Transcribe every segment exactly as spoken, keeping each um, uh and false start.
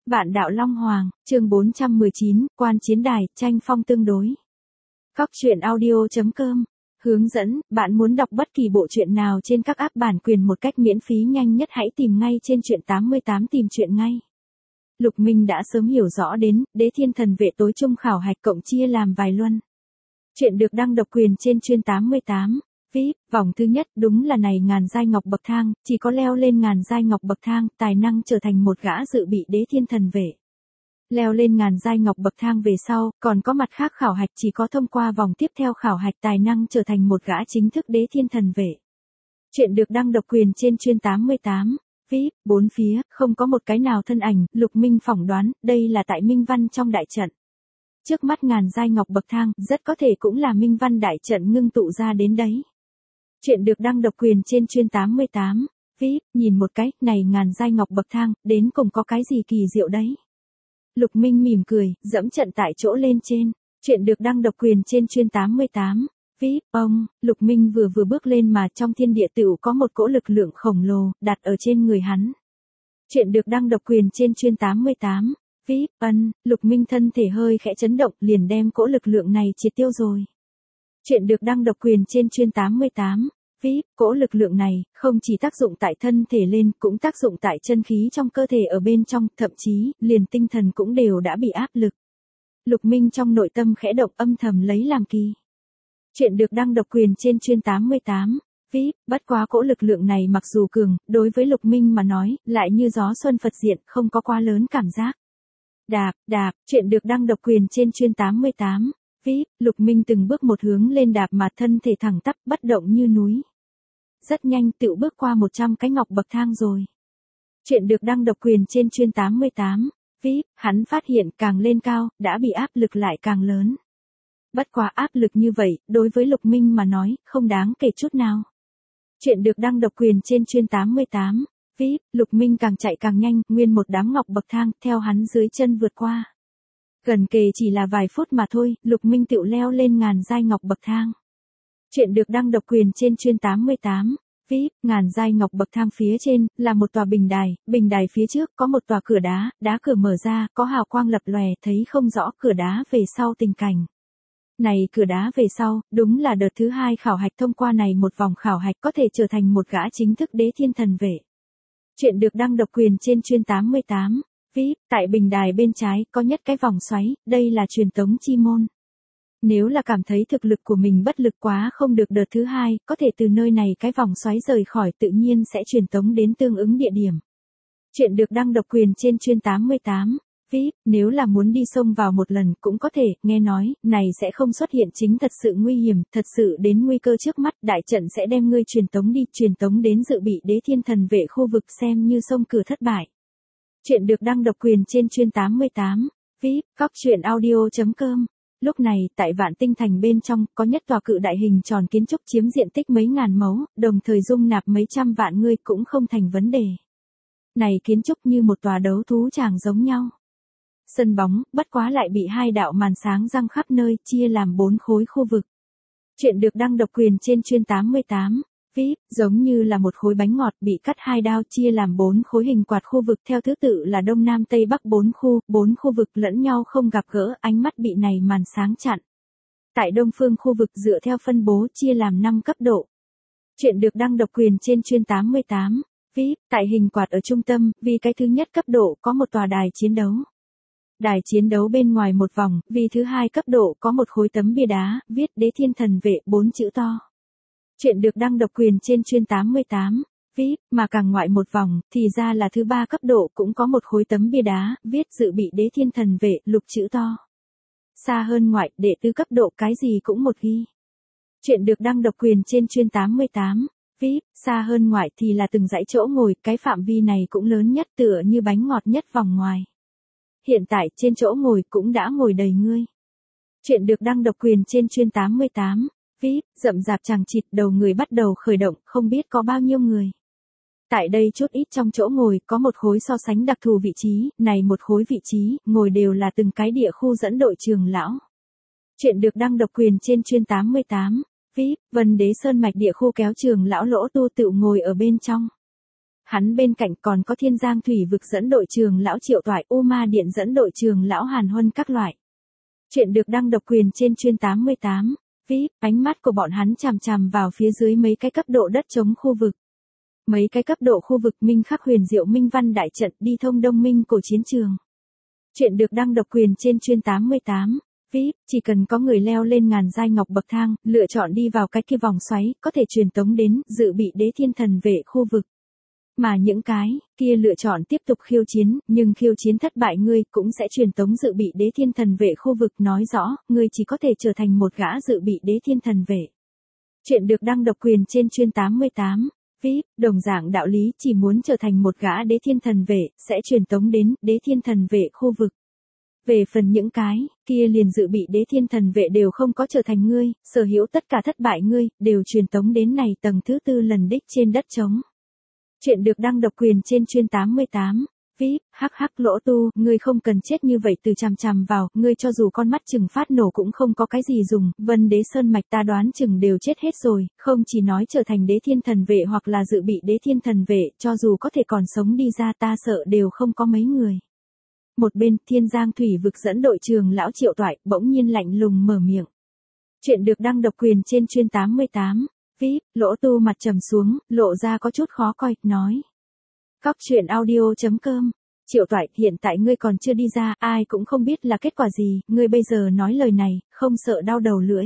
Vạn đạo Long Hoàng, chương bốn trăm mười chín, Quan Chiến Đài, tranh phong tương đối. Góc truyện audio chấm com. Hướng dẫn, bạn muốn đọc bất kỳ bộ truyện nào trên các app bản quyền một cách miễn phí nhanh nhất hãy tìm ngay trên truyện tám mươi tám tìm truyện ngay. Lục Minh đã sớm hiểu rõ đến, Đế Thiên Thần Vệ tối trung khảo hạch cộng chia làm vài luân. Chuyện được đăng độc quyền trên chuyên tám mươi tám. vê i pê, vòng thứ nhất đúng là này ngàn giai ngọc bậc thang, chỉ có leo lên ngàn giai ngọc bậc thang, tài năng trở thành một gã dự bị Đế Thiên Thần Vệ. Leo lên ngàn giai ngọc bậc thang về sau, còn có mặt khác khảo hạch chỉ có thông qua vòng tiếp theo khảo hạch tài năng trở thành một gã chính thức Đế Thiên Thần Vệ. Chuyện được đăng độc quyền trên chuyên tám mươi tám. vê i pê, bốn phía, không có một cái nào thân ảnh, Lục Minh phỏng đoán, đây là tại Minh Văn trong đại trận. Trước mắt ngàn giai ngọc bậc thang, rất có thể cũng là Minh Văn đại trận ngưng tụ ra đến đấy. Chuyện được đăng độc quyền trên chuyên tám mươi tám. vê i pê, nhìn một cái, này ngàn giai ngọc bậc thang, đến cùng có cái gì kỳ diệu đấy. Lục Minh mỉm cười, dẫm trận tại chỗ lên trên. Chuyện được đăng độc quyền trên chuyên tám mươi tám. vê i pê, ông, Lục Minh vừa vừa bước lên mà trong thiên địa tựu có một cỗ lực lượng khổng lồ, đặt ở trên người hắn. Chuyện được đăng độc quyền trên chuyên tám mươi tám. vê i pê, ân, Lục Minh thân thể hơi khẽ chấn động, liền đem cỗ lực lượng này triệt tiêu rồi. Chuyện được đăng độc quyền trên chuyên tám mươi tám. vê i pê, cỗ lực lượng này, không chỉ tác dụng tại thân thể lên, cũng tác dụng tại chân khí trong cơ thể ở bên trong, thậm chí, liền tinh thần cũng đều đã bị áp lực. Lục Minh trong nội tâm khẽ động âm thầm lấy làm kỳ. Chuyện được đăng độc quyền trên chuyên tám mươi tám. vê i pê, bất quá cỗ lực lượng này mặc dù cường, đối với Lục Minh mà nói, lại như gió xuân Phật diện, không có quá lớn cảm giác. Đạp, đạp, chuyện được đăng độc quyền trên chuyên tám mươi tám. vê i pê, Lục Minh từng bước một hướng lên đạp mà thân thể thẳng tắp bất động như núi. Rất nhanh tựu bước qua một trăm cái ngọc bậc thang rồi. Chuyện được đăng độc quyền trên chuyên tám mươi tám. vê i pê, hắn phát hiện càng lên cao, đã bị áp lực lại càng lớn. Bất quá áp lực như vậy, đối với Lục Minh mà nói, không đáng kể chút nào. Chuyện được đăng độc quyền trên chuyên tám mươi tám. vê i pê, Lục Minh càng chạy càng nhanh, nguyên một đám ngọc bậc thang, theo hắn dưới chân vượt qua. Gần kề chỉ là vài phút mà thôi, Lục Minh tựu leo lên ngàn giai ngọc bậc thang. Chuyện được đăng độc quyền trên chuyên tám mươi tám. vê i pê, ngàn giai ngọc bậc thang phía trên, là một tòa bình đài, bình đài phía trước có một tòa cửa đá, đá cửa mở ra, có hào quang lập lòe, thấy không rõ cửa đá về sau tình cảnh. Này cửa đá về sau, đúng là đợt thứ hai khảo hạch thông qua này một vòng khảo hạch có thể trở thành một gã chính thức Đế Thiên Thần Vệ. Chuyện được đăng độc quyền trên chuyên tám mươi tám. vê i pê, tại bình đài bên trái, có nhất cái vòng xoáy, đây là truyền tống chi môn. Nếu là cảm thấy thực lực của mình bất lực quá không được đợt thứ hai, có thể từ nơi này cái vòng xoáy rời khỏi tự nhiên sẽ truyền tống đến tương ứng địa điểm. Chuyện được đăng độc quyền trên chuyên tám mươi tám. vê i pê, nếu là muốn đi xông vào một lần cũng có thể, nghe nói, này sẽ không xuất hiện chính thật sự nguy hiểm, thật sự đến nguy cơ trước mắt, đại trận sẽ đem ngươi truyền tống đi, truyền tống đến dự bị Đế Thiên Thần Vệ khu vực xem như xông cửa thất bại. Chuyện được đăng độc quyền trên chuyên tám mươi tám. vê i pê, góc truyện audio chấm com. Lúc này, tại Vạn Tinh Thành bên trong, có nhất tòa cự đại hình tròn kiến trúc chiếm diện tích mấy ngàn mẫu, đồng thời dung nạp mấy trăm vạn người cũng không thành vấn đề. Này kiến trúc như một tòa đấu thú tràng giống nhau. Sân bóng, bất quá lại bị hai đạo màn sáng răng khắp nơi, chia làm bốn khối khu vực. Chuyện được đăng độc quyền trên chuyên tám mươi tám. vê i pê, giống như là một khối bánh ngọt bị cắt hai đao chia làm bốn khối hình quạt khu vực theo thứ tự là Đông Nam Tây Bắc bốn khu, bốn khu vực lẫn nhau không gặp gỡ, ánh mắt bị này màn sáng chặn. Tại Đông Phương khu vực dựa theo phân bố chia làm năm cấp độ. Chuyện được đăng độc quyền trên chuyên tám mươi tám. vê i pê, tại hình quạt ở trung tâm, vì cái thứ nhất cấp độ có một tòa đài chiến đấu. Đài chiến đấu bên ngoài một vòng, vì thứ hai cấp độ có một khối tấm bia đá, viết Đế Thiên Thần Vệ bốn chữ to. Chuyện được đăng độc quyền trên chuyên tám mươi tám. vê i pê, mà càng ngoại một vòng, thì ra là thứ ba cấp độ cũng có một khối tấm bia đá, viết dự bị Đế Thiên Thần Vệ lục chữ to. Xa hơn ngoại, đệ tứ cấp độ cái gì cũng một ghi. Chuyện được đăng độc quyền trên chuyên tám mươi tám. vê i pê, xa hơn ngoại thì là từng dãy chỗ ngồi, cái phạm vi này cũng lớn nhất tựa như bánh ngọt nhất vòng ngoài. Hiện tại trên chỗ ngồi cũng đã ngồi đầy ngươi. Chuyện được đăng độc quyền trên chuyên tám mươi tám. vê i pê, rậm rạp chằng chịt đầu người bắt đầu khởi động, không biết có bao nhiêu người. Tại đây chút ít trong chỗ ngồi có một khối so sánh đặc thù vị trí, này một khối vị trí, ngồi đều là từng cái địa khu dẫn đội trường lão. Chuyện được đăng độc quyền trên chuyên tám mươi tám. vê i pê, Vân Đế Sơn Mạch địa khu kéo trường lão lỗ tu tự ngồi ở bên trong. Hắn bên cạnh còn có Thiên Giang Thủy Vực dẫn đội trường lão Triệu Toại, U Ma Điện dẫn đội trường lão Hàn Huân các loại. Chuyện được đăng độc quyền trên chuyên tám mươi tám. vê i pê, ánh mắt của bọn hắn chằm chằm vào phía dưới mấy cái cấp độ đất chống khu vực. Mấy cái cấp độ khu vực Minh Khắc Huyền Diệu Minh Văn đại trận đi thông Đông Minh cổ chiến trường. Chuyện được đăng độc quyền trên chuyên tám mươi tám. vê i pê, chỉ cần có người leo lên ngàn giai ngọc bậc thang, lựa chọn đi vào cái kia vòng xoáy, có thể truyền tống đến, dự bị đế thiên thần vệ khu vực. Mà những cái kia lựa chọn tiếp tục khiêu chiến, nhưng khiêu chiến thất bại ngươi cũng sẽ truyền tống dự bị đế thiên thần vệ khu vực, nói rõ, ngươi chỉ có thể trở thành một gã dự bị đế thiên thần vệ. Chuyện được đăng độc quyền trên chuyên tám mươi tám. vê i pê, đồng dạng đạo lý, chỉ muốn trở thành một gã đế thiên thần vệ, sẽ truyền tống đến đế thiên thần vệ khu vực. Về phần những cái kia liền dự bị đế thiên thần vệ đều không có trở thành ngươi, sở hữu tất cả thất bại ngươi, đều truyền tống đến này tầng thứ tư lần đích trên đất trống. Chuyện được đăng độc quyền trên chuyên tám mươi tám. vê i pê, hắc hắc lỗ tu, ngươi không cần chết như vậy từ chằm chằm vào, ngươi cho dù con mắt chừng phát nổ cũng không có cái gì dùng, Vân Đế Sơn Mạch ta đoán chừng đều chết hết rồi, không chỉ nói trở thành đế thiên thần vệ hoặc là dự bị đế thiên thần vệ, cho dù có thể còn sống đi ra ta sợ đều không có mấy người. Một bên, Thiên Giang Thủy Vực dẫn đội trường lão Triệu Toại, bỗng nhiên lạnh lùng mở miệng. Chuyện được đăng độc quyền trên chuyên tám mươi tám. vê i pê, lỗ tu mặt trầm xuống, lộ ra có chút khó coi, nói. Cóc truyện audio chấm com. Triệu Toại, hiện tại ngươi còn chưa đi ra, ai cũng không biết là kết quả gì, ngươi bây giờ nói lời này, không sợ đau đầu lưỡi.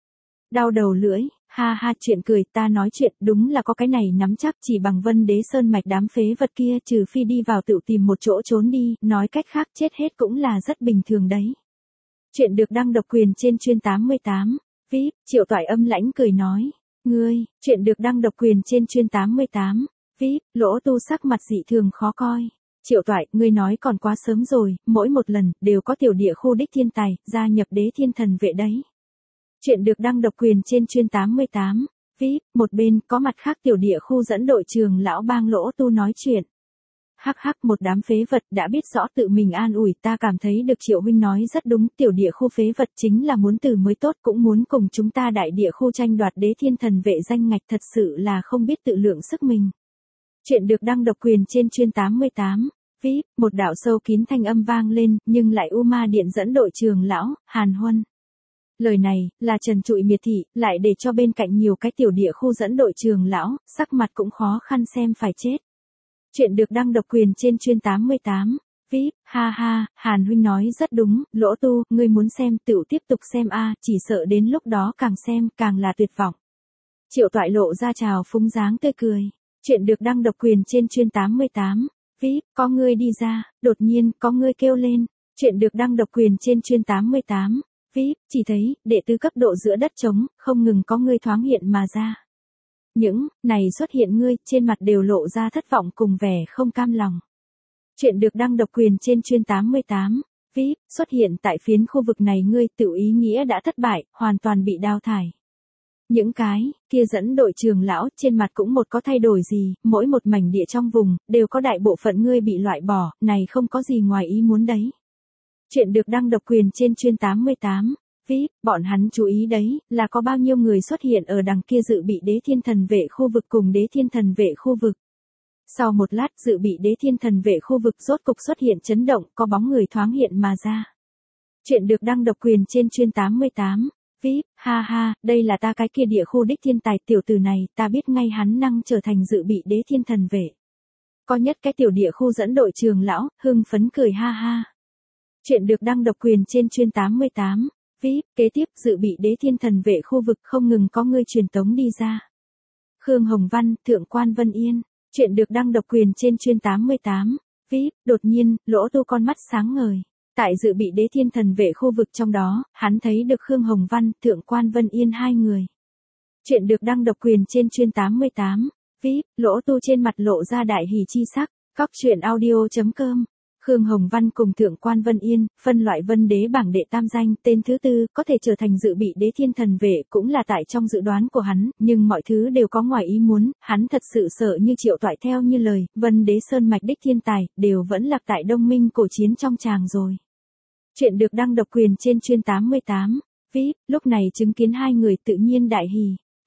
Đau đầu lưỡi, ha ha, chuyện cười, ta nói chuyện, đúng là có cái này nắm chắc, chỉ bằng Vân Đế Sơn Mạch đám phế vật kia, trừ phi đi vào tự tìm một chỗ trốn đi, nói cách khác chết hết cũng là rất bình thường đấy. Chuyện được đăng độc quyền trên chuyên tám mươi tám. vê i pê, Triệu Toại âm lãnh cười nói. Ngươi, chuyện được đăng độc quyền trên chuyên tám mươi tám. vê i pê, lỗ tu sắc mặt dị thường khó coi. Triệu Toại, ngươi nói còn quá sớm rồi, mỗi một lần, đều có tiểu địa khu đích thiên tài, gia nhập đế thiên thần vệ đấy. Chuyện được đăng độc quyền trên chuyên tám mươi tám. vê i pê, một bên, có mặt khác tiểu địa khu dẫn đội trường lão bang lỗ tu nói chuyện. Hắc hắc, một đám phế vật đã biết rõ tự mình an ủi, ta cảm thấy được Triệu huynh nói rất đúng, tiểu địa khu phế vật chính là muốn từ mới tốt, cũng muốn cùng chúng ta đại địa khu tranh đoạt đế thiên thần vệ danh ngạch, thật sự là không biết tự lượng sức mình. Chuyện được đăng độc quyền trên chuyên tám mươi tám. vê i pê, một đạo sâu kín thanh âm vang lên, nhưng lại U Ma Điện dẫn đội trường lão Hàn Huân. Lời này là trần trụi miệt thị, lại để cho bên cạnh nhiều cái tiểu địa khu dẫn đội trường lão, sắc mặt cũng khó khăn xem phải chết. Chuyện được đăng độc quyền trên chuyên tám mươi tám. vê i pê, ha ha, Hàn huynh nói rất đúng, lỗ tu, ngươi muốn xem, tựu tiếp tục xem a, chỉ sợ đến lúc đó càng xem, càng là tuyệt vọng. Triệu Toại lộ ra trào phúng dáng tươi cười. Chuyện được đăng độc quyền trên chuyên tám mươi tám. vê i pê, có ngươi đi ra, đột nhiên, có ngươi kêu lên. Chuyện được đăng độc quyền trên chuyên tám mươi tám. vê i pê, chỉ thấy, đệ tứ cấp độ giữa đất trống, không ngừng có ngươi thoáng hiện mà ra. Những này xuất hiện ngươi, trên mặt đều lộ ra thất vọng cùng vẻ không cam lòng. Chuyện được đăng độc quyền trên chuyên tám mươi tám. vê i pê, xuất hiện tại phiến khu vực này ngươi, tự ý nghĩa đã thất bại, hoàn toàn bị đào thải. Những cái kia dẫn đội trường lão, trên mặt cũng một có thay đổi gì, mỗi một mảnh địa trong vùng, đều có đại bộ phận ngươi bị loại bỏ, này không có gì ngoài ý muốn đấy. Chuyện được đăng độc quyền trên chuyên tám mươi tám. vê i pê, bọn hắn chú ý đấy, là có bao nhiêu người xuất hiện ở đằng kia dự bị đế thiên thần vệ khu vực cùng đế thiên thần vệ khu vực. Sau một lát, dự bị đế thiên thần vệ khu vực rốt cục xuất hiện chấn động, có bóng người thoáng hiện mà ra. Chuyện được đăng độc quyền trên chuyên tám mươi tám. vê i pê, ha ha, đây là ta cái kia địa khu đích thiên tài, tiểu tử này, ta biết ngay hắn năng trở thành dự bị đế thiên thần vệ. Có nhất cái tiểu địa khu dẫn đội trường lão, hưng phấn cười ha ha. Chuyện được đăng độc quyền trên chuyên tám mươi tám. vê i pê, kế tiếp, dự bị đế thiên thần vệ khu vực không ngừng có ngươi truyền tống đi ra. Khương Hồng Văn, Thượng quan Vân Yên. Chuyện được đăng độc quyền trên chuyên tám mươi tám. vê i pê, đột nhiên, lỗ tu con mắt sáng ngời. Tại dự bị đế thiên thần vệ khu vực trong đó, hắn thấy được Khương Hồng Văn, Thượng quan Vân Yên hai người. Chuyện được đăng độc quyền trên chuyên tám mươi tám. vê i pê, lỗ tu trên mặt lộ ra đại hỉ chi sắc. Cóc truyện audio chấm com. Khương Hồng Văn cùng Thượng quan Vân Yên, phân loại Vân Đế bảng đệ tam danh, tên thứ tư, có thể trở thành dự bị đế thiên thần vệ, cũng là tại trong dự đoán của hắn, nhưng mọi thứ đều có ngoài ý muốn, hắn thật sự sợ như Triệu Toại theo như lời, Vân Đế Sơn Mạch đích thiên tài, đều vẫn lạc tại Đông Minh cổ chiến trong tràng rồi. Chuyện được đăng độc quyền trên chuyên tám mươi tám. vê i pê, lúc này chứng kiến hai người tự nhiên đại hỉ.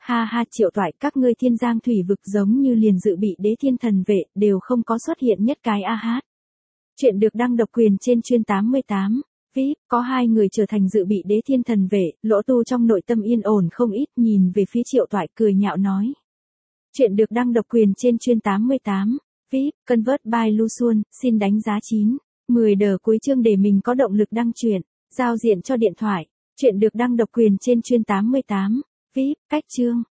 Ha ha Triệu Toại, các ngươi thiên giang thủy vực giống như liền dự bị đế thiên thần vệ, đều không có xuất hiện nhất cái a hát. Chuyện được đăng độc quyền trên chuyên tám mươi tám. vê i pê, có hai người trở thành dự bị đế thiên thần vệ, Lỗ Tu trong nội tâm yên ổn không ít, nhìn về phía Triệu Toại cười nhạo nói. Chuyện được đăng độc quyền trên chuyên tám mươi tám. vê i pê, Convert by Lu Xuân, xin đánh giá chín. mười đờ cuối chương để mình có động lực đăng truyện, giao diện cho điện thoại. Chuyện được đăng độc quyền trên chuyên tám mươi tám. vê i pê, cách chương.